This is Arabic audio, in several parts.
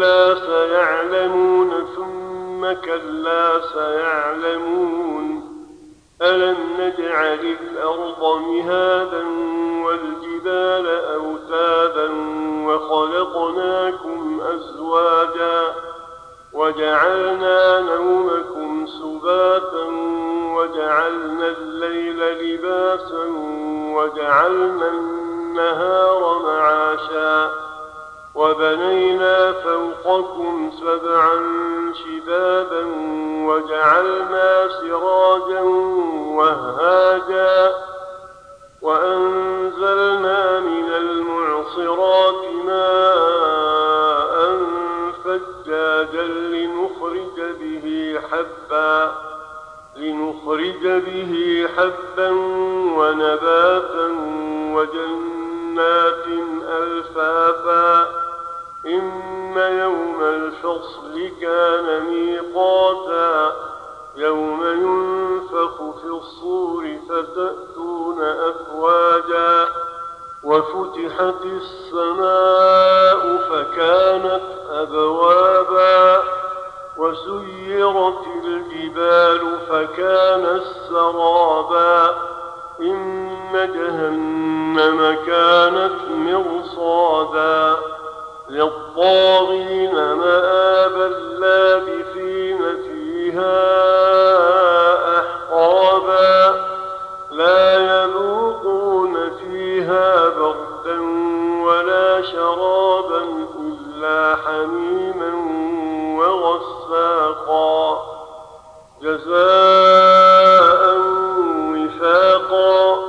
كلا سيعلمون ثم كلا سيعلمون ألم نجعل الأرض مهادا والجبال أوتادا وخلقناكم أزواجا وجعلنا نومكم سباتا وجعلنا الليل لباسا وجعلنا النهار معاشا وبنينا فوقكم سبعا شدادا وجعلنا سراجا وهاجا وأنزلنا من المعصرات ماء ثجاجا لنخرج به حبا ونباتا وجنات ألفافا إن يوم الفصل كان ميقاتا يوم ينفخ في الصور فتأتون أفواجا وفتحت السماء فكانت أبوابا وسيرت الجبال فكانت سرابا إن جهنم كانت مرصادا للطاغين مآبا لابثين فيها أحقابا لا يذوقون فيها بردا ولا شرابا إلا حميما وغساقا جزاء وفاقا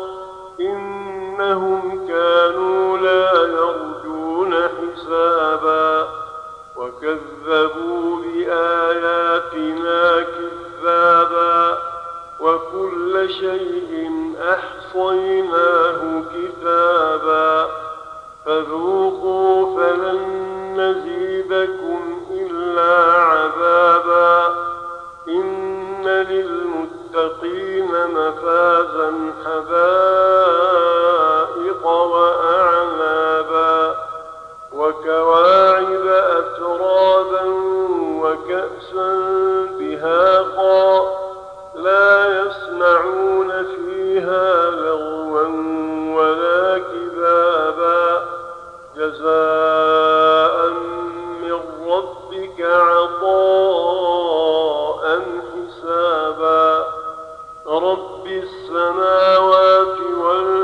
إنهم كانوا لا يرجون حسابا وكذبوا بآياتنا كذابا وكل شيء أحصيناه كتابا فذوقوا فلن نزيدكم إلا عذابا إن للمتقين مفازا حدائق وأعنابا وكواعب أترابا وكأسا دهاقا لا يسمعون فيها لغوا ولا كذابا جزاء من ربك عطاء حسابا رب السماوات والأرض